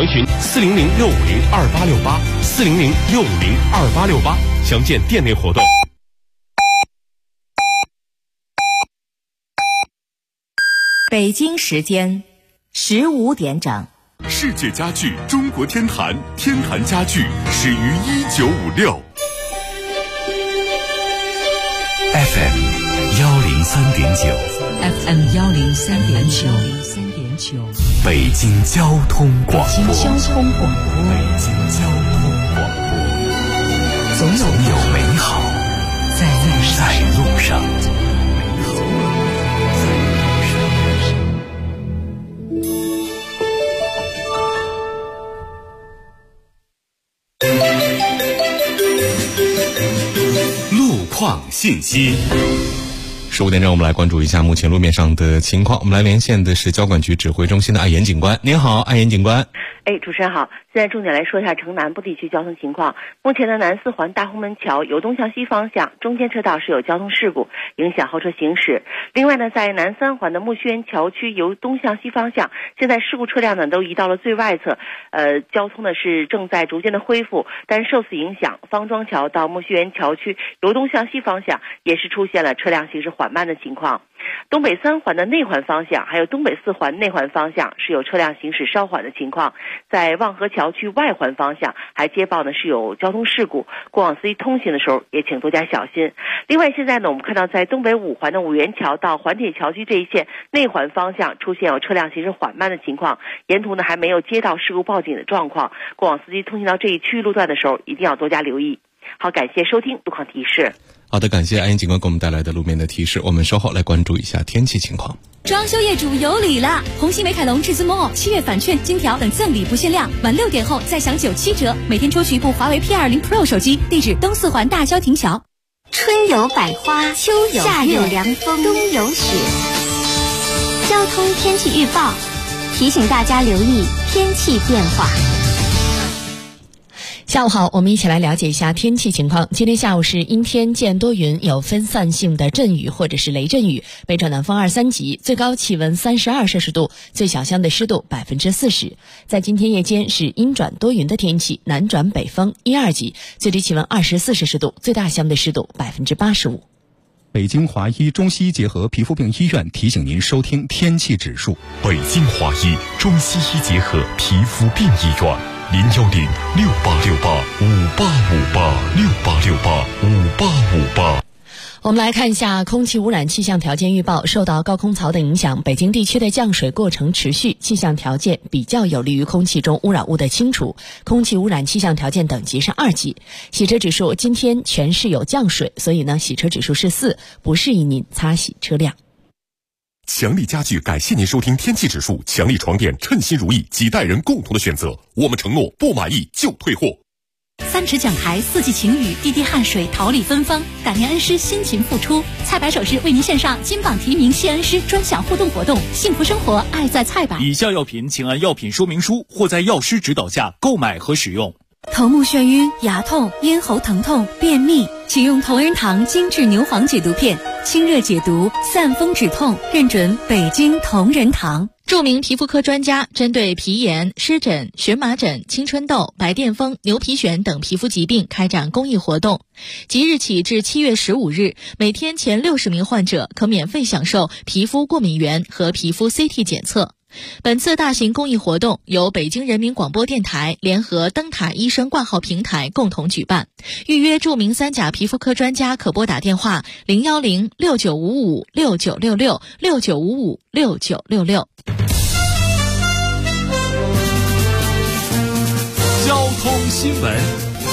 详询400-650-2868，400-650-2868，详见店内活动。 北京时间15点整。 世界家具中国天坛，天坛家具始于1956。FM 103.9，FM 103.9， 北京交通广播，总有美好在路上。路况信息。 15点整，我们来关注一下目前路面上的情况。我们来连线的是交管局指挥中心的艾岩警官。您好，艾岩警官。 主持人好。现在重点来说一下城南部地区交通情况。目前的南四环大红门桥由东向西方向中间车道是有交通事故，影响后车行驶。另外呢，在南三环的木樨园桥区由东向西方向，现在事故车辆呢都移到了最外侧，交通呢是正在逐渐的恢复，但受此影响，方庄桥到木樨园桥区由东向西方向也是出现了车辆行驶缓慢的情况。东北三环的内环方向还有东北四环内环方向是有车辆行驶稍缓的情况，在望河桥区外环方向还接报呢是有交通事故，过往司机通行的时候也请多加小心。另外现在呢，我们看到在东北五环的五元桥到环铁桥区这一线内环方向出现有车辆行驶缓慢的情况，沿途呢还没有接到事故报警的状况，过往司机通行到这一区域路段的时候一定要多加留意。好，感谢收听路况提示。 好的，感谢艾岩警官给我们带来的路面的提示。我们稍后来关注一下天气情况。 装修业主有礼了！红星美凯龙至尊 Mall 7月返券、金条等赠礼不限量，晚6点后再享97折，每天抽取一部华为 P20 Pro 手机。地址东四环大萧亭桥。 春有百花，秋有夏有凉风，冬有雪。交通天气预报提醒大家留意天气变化。 下午好，我们一起来了解一下天气情况。今天下午是阴天见多云，有分散性的阵雨或者是雷阵雨，北转南风2、3级，最高气温32摄氏度，最小相对湿度40%。在今天夜间是阴转多云的天气，南转北风1、2级，最低气温24摄氏度，最大相对湿度85%。 北京华医中西医结合皮肤病医院提醒您收听天气指数。 北京华医中西医结合皮肤病医院，0860-5858-5858，6868-5858。 我们来看一下空气污染气象条件预报。受到高空槽的影响，北京地区的降水过程持续，气象条件比较有利于空气中污染物的清除，空气污染气象条件等级是2级。洗车指数今天全市有降水，所以呢洗车指数是4，不适宜您擦洗车辆。 强力家具感谢您收听天气指数，强力床垫称心如意，几代人共同的选择，我们承诺不满意就退货。 3尺讲台，4季晴雨，滴滴汗水，桃李芬芳，感念恩师辛勤付出。菜百首饰为您献上金榜题名谢恩师专享互动活动，幸福生活爱在菜百。 以下药品请按药品说明书或在药师指导下购买和使用。 头目眩晕、牙痛、咽喉疼痛、便秘，请用同仁堂精致牛黄解毒片，清热解毒，散风止痛，认准北京同仁堂。 著名皮肤科专家针对皮炎、湿疹、荨麻疹、青春痘、白癜风、牛皮癣等皮肤疾病开展公益活动。即日起至7月15日，每天前60名患者可免费享受皮肤过敏原和皮肤 CT 检测。本次大型公益活动由北京人民广播电台联合灯塔医生挂号平台共同举办。预约著名3甲皮肤科专家可拨打电话010-6955-6966，6955-6966。 交通新闻。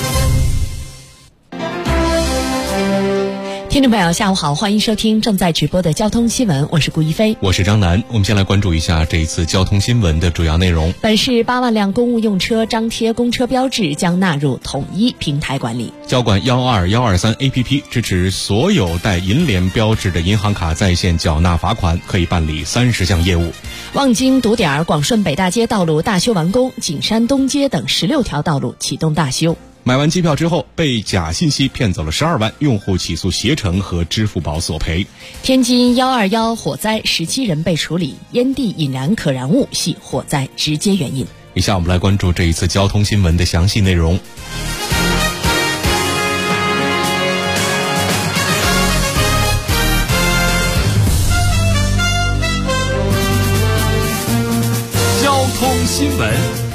听众朋友下午好，欢迎收听正在直播的交通新闻，我是顾一飞， 我是张楠。我们先来关注一下这一次交通新闻的主要内容。 本市8万辆公务用车张贴公车标志将纳入统一平台管理。 交管12123 APP 支持所有带银联标志的银行卡在线缴纳罚款，可以办理30项业务。 望京堵点，广顺北大街道路大修完工，景山东街等16条道路启动大修。 买完机票之后被假信息骗走了12万，用户起诉携程和支付宝索赔。 天津121火灾17人被处理，烟蒂引燃可燃物系火灾直接原因。 以下我们来关注这一次交通新闻的详细内容。 交通新闻。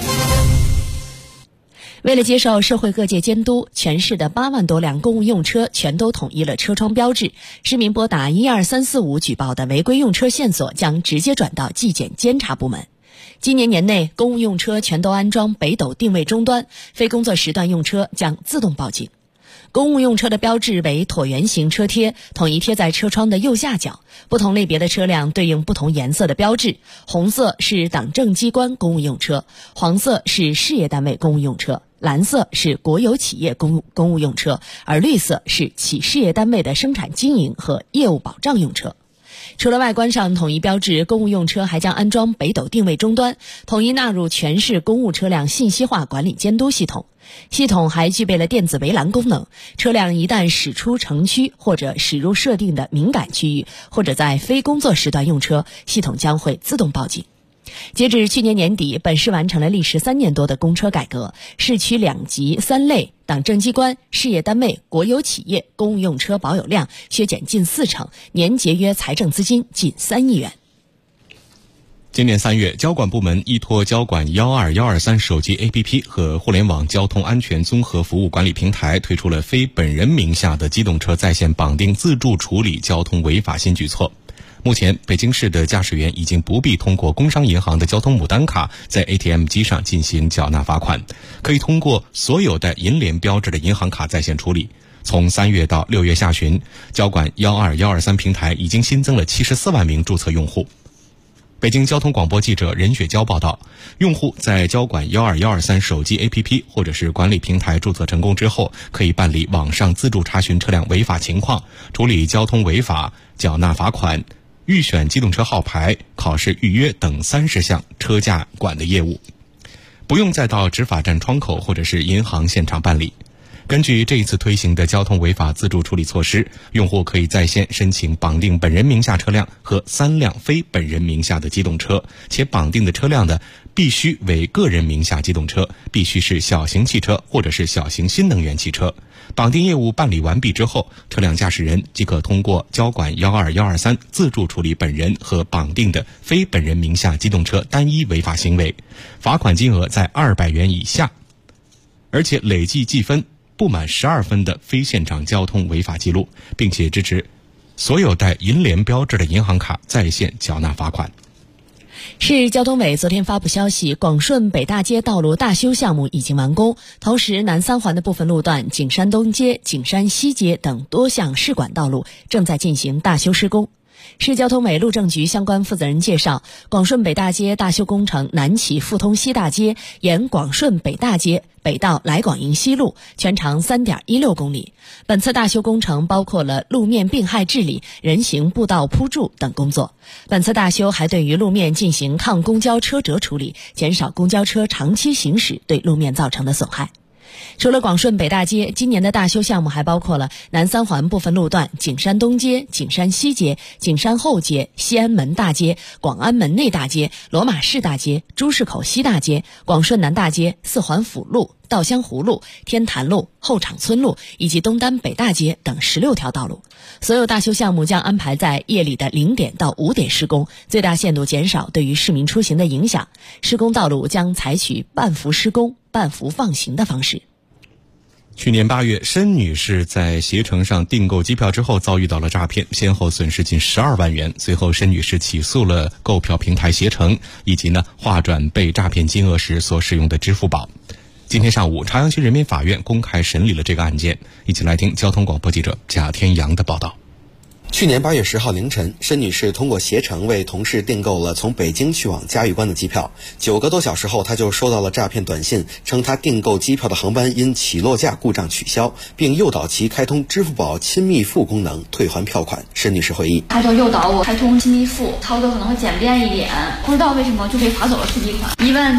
为了接受社会各界监督，全市的8万多辆公务用车全都统一了车窗标志。市民拨打12345举报的违规用车线索将直接转到纪检监察部门。今年年内，公务用车全都安装北斗定位终端，非工作时段用车将自动报警。公务用车的标志为椭圆形车贴，统一贴在车窗的右下角。不同类别的车辆对应不同颜色的标志，红色是党政机关公务用车，黄色是事业单位公务用车，蓝色是国有企业公务用车，而绿色是企事业单位的生产经营和业务保障用车。除了外观上统一标志，公务用车还将安装北斗定位终端，统一纳入全市公务车辆信息化管理监督系统。系统还具备了电子围栏功能，车辆一旦驶出城区或者驶入设定的敏感区域，或者在非工作时段用车，系统将会自动报警。截至去年年底，本市完成了历时3年多的公车改革，市区2级3类党政机关、事业单位、国有企业公务用车保有量削减近40%，年节约财政资金近3亿元。 今年3月，交管部门依托交管12123手机 APP 和互联网交通安全综合服务管理平台，推出了非本人名下的机动车在线绑定自助处理交通违法新举措。目前，北京市的驾驶员已经不必通过工商银行的交通牡丹卡在 ATM 机上进行缴纳罚款，可以通过所有带银联标志的银行卡在线处理。从3月到6月下旬，交管12123平台已经新增了74万名注册用户。北京交通广播记者任雪娇报道，用户在交管12123手机 APP 或者是管理平台注册成功之后，可以办理网上自助查询车辆违法情况，处理交通违法、缴纳罚款、预选机动车号牌、考试预约等30项车驾管的业务，不用再到执法站窗口或者是银行现场办理。根据这一次推行的交通违法自助处理措施，用户可以在线申请绑定本人名下车辆和3辆非本人名下的机动车，且绑定的车辆的必须为个人名下机动车，必须是小型汽车或者是小型新能源汽车。绑定业务办理完毕之后，车辆驾驶人即可通过交管12123自助处理本人和绑定的非本人名下机动车单一违法行为，罚款金额在200元以下，而且累计计分不满12分的非现场交通违法记录，并且支持所有带银联标志的银行卡在线缴纳罚款。 市交通委昨天发布消息，广顺北大街道路大修项目已经完工，同时南3环的部分路段、景山东街、景山西街等多项市管道路正在进行大修施工。市交通委路政局相关负责人介绍，广顺北大街大修工程南起复通西大街，沿广顺北大街北到来广营西路，全长3.16公里。本次大修工程包括了路面病害治理、人行步道铺筑等工作。本次大修还对于路面进行抗公交车辙处理，减少公交车长期行驶对路面造成的损害。除了广顺北大街，今年的大修项目还包括了南3环部分路段、景山东街、景山西街、景山后街、西安门大街、广安门内大街、罗马市大街、朱市口西大街、广顺南大街、4环辅路、稻香湖路、天坛路、后场村路以及东单北大街等16条道路。所有大修项目将安排在夜里的0点到5点施工，最大限度减少对于市民出行的影响。施工道路将采取半幅施工、半幅放行的方式。 去年8月，申女士在携程上订购机票之后遭遇到了诈骗，先后损失近12万元。随后，申女士起诉了购票平台携程，以及划转被诈骗金额时所使用的支付宝。今天上午，朝阳区人民法院公开审理了这个案件。一起来听交通广播记者贾天阳的报道。 去年8月10号凌晨，申女士通过携程为同事订购了从北京去往嘉峪关的机票。9个多小时后，她就收到了诈骗短信，称她订购机票的航班因起落架故障取消，并诱导其开通支付宝亲密付功能退还票款。申女士回忆， 他就诱导我开通亲密付，操作可能会简便一点，不知道为什么就被划走了数笔款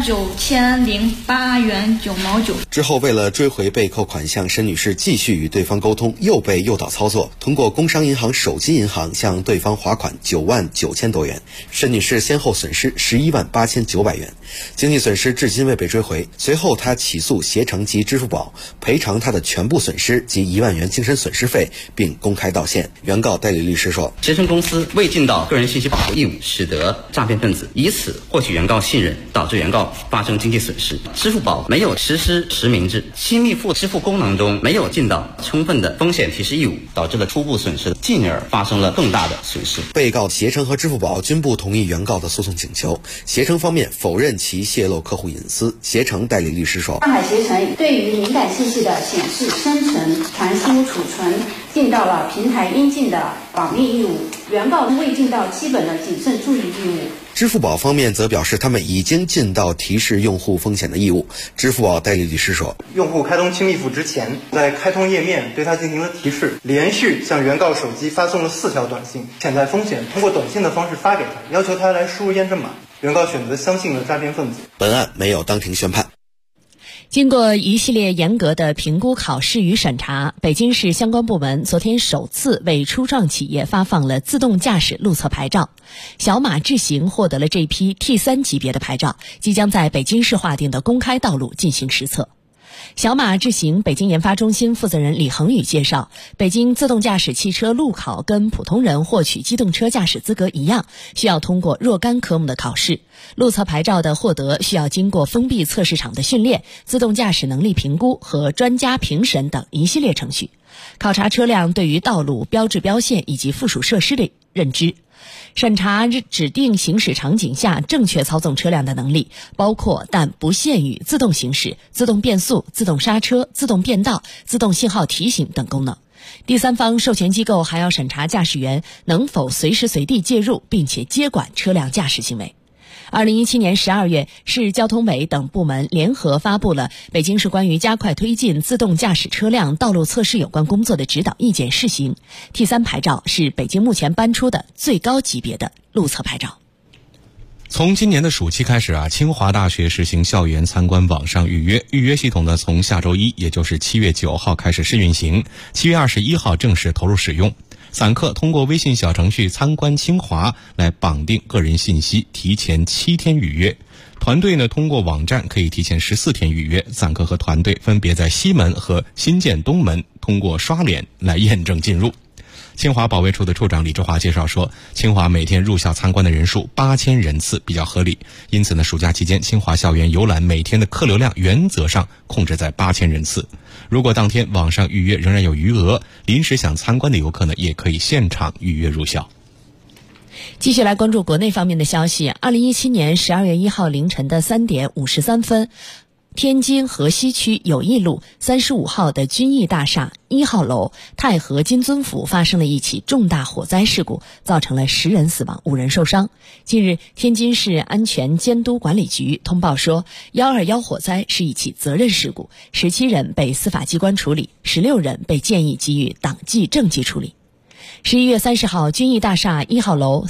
19008元9毛9。 之后为了追回被扣款项，申女士继续与对方沟通，又被诱导操作，通过工商银行手机机银行向对方划款9万9千多元，申女士先后损失11万8900元，经济损失至今未被追回。随后她起诉携程及支付宝赔偿她的全部损失及1万元精神损失费，并公开道歉。原告代理律师说， 携程公司未尽到个人信息保护义务，使得诈骗分子以此获取原告信任，导致原告发生经济损失。支付宝没有实施实名制，亲密付支付功能中没有尽到充分的风险提示义务，导致了初步损失，进而发生了更大的损失。 被告携程和支付宝均不同意原告的诉讼请求，携程方面否认其泄露客户隐私。携程代理律师说， 上海携程对于敏感信息的显示、生成、传输、储存尽到了平台应尽的保密义务，原告未尽到基本的谨慎注意义务。 支付宝方面则表示他们已经尽到提示用户风险的义务。支付宝代理律师说， 用户开通亲密付之前，在开通页面对他进行了提示，连续向原告手机发送了4条短信，潜在风险通过短信的方式发给他，要求他来输入验证码。原告选择相信了诈骗分子。 本案没有当庭宣判。 经过一系列严格的评估、考试与审查，北京市相关部门昨天首次为初创企业发放了自动驾驶路测牌照。小马智行获得了这批 T3 级别的牌照，即将在北京市划定的公开道路进行实测。小马智行北京研发中心负责人李恒宇介绍，北京自动驾驶汽车路考跟普通人获取机动车驾驶资格一样，需要通过若干科目的考试。路测牌照的获得需要经过封闭测试场的训练、自动驾驶能力评估和专家评审等一系列程序，考察车辆对于道路标志标线以及附属设施的认知，审查指定行驶场景下正确操纵车辆的能力，包括但不限于自动行驶、自动变速、自动刹车、自动变道、自动信号提醒等功能。第三方授权机构还要审查驾驶员能否随时随地介入并且接管车辆驾驶行为。2017年12月，市交通委等部门联合发布了北京市关于加快推进自动驾驶车辆道路测试有关工作的指导意见试行。T3 牌照是北京目前颁出的最高级别的路测牌照。 从今年的暑期开始清华大学实行校园参观网上预约，预约系统呢从下周一，也就是7月9号开始试运行，7月21号正式投入使用。散客通过微信小程序参观清华来绑定个人信息，提前7天预约。团队呢通过网站可以提前14天预约，散客和团队分别在西门和新建东门通过刷脸来验证进入。清华保卫处的处长李志华介绍说，清华每天入校参观的人数8000人次比较合理，因此呢，暑假期间清华校园游览每天的客流量原则上控制在8000人次。如果当天网上预约仍然有余额，临时想参观的游客呢，也可以现场预约入校。 继续来关注国内方面的消息。2017年12月1号凌晨的3点53分，天津河西区友谊路35号的君毅大厦1号楼太和金尊府发生了一起重大火灾事故，造成了10人死亡5人受伤。近日，天津市安全监督管理局通报说，121火灾是一起责任事故，17人被司法机关处理，16人被建议给予党纪政纪处理。11月30号，君毅大厦1号楼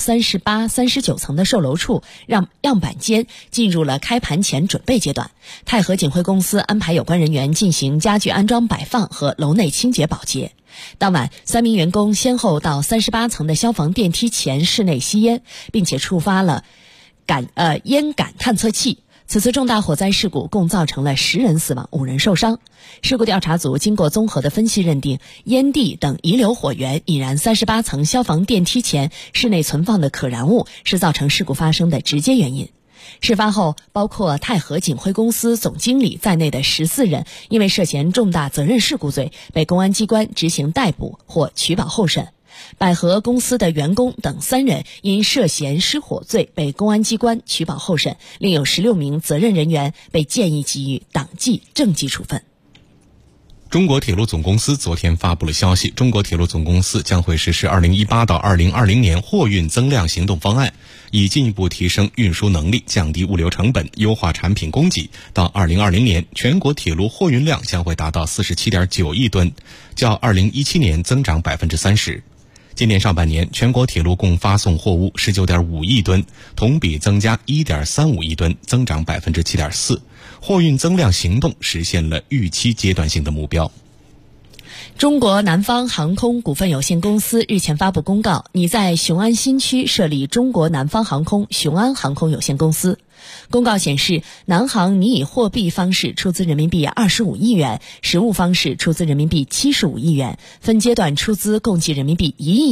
38、39层的售楼处让样板间进入了开盘前准备阶段。太和锦汇公司安排有关人员进行家具安装摆放和楼内清洁保洁。当晚，3名员工先后到38层的消防电梯前室内吸烟，并且触发了烟感探测器。此次重大火灾事故共造成了10人死亡5人受伤。事故调查组经过综合的分析认定，烟蒂等遗留火源引燃38层消防电梯前室内存放的可燃物，是造成事故发生的直接原因。事发后，包括太和锦汇公司总经理在内的14人因为涉嫌重大责任事故罪被公安机关执行逮捕或取保候审。百合公司的员工等3人因涉嫌失火罪被公安机关取保候审，另有16名责任人员被建议给予党纪政纪处分。 中国铁路总公司昨天发布了消息，中国铁路总公司将会实施2018到2020年货运增量行动方案，以进一步提升运输能力，降低物流成本，优化产品供给。到2020年，全国铁路货运量将会达到 47.9 亿吨，较2017年增长 30%。今年上半年，全国铁路共发送货物 19.5 亿吨，同比增加 1.35 亿吨，增长 7.4%。货运增量行动实现了预期阶段性的目标。 中国南方航空股份有限公司日前发布公告，拟在雄安新区设立中国南方航空雄安航空有限公司。公告显示，南航拟以货币方式出资人民币25亿元，实物方式出资人民币75亿元，分阶段出资共计人民币1亿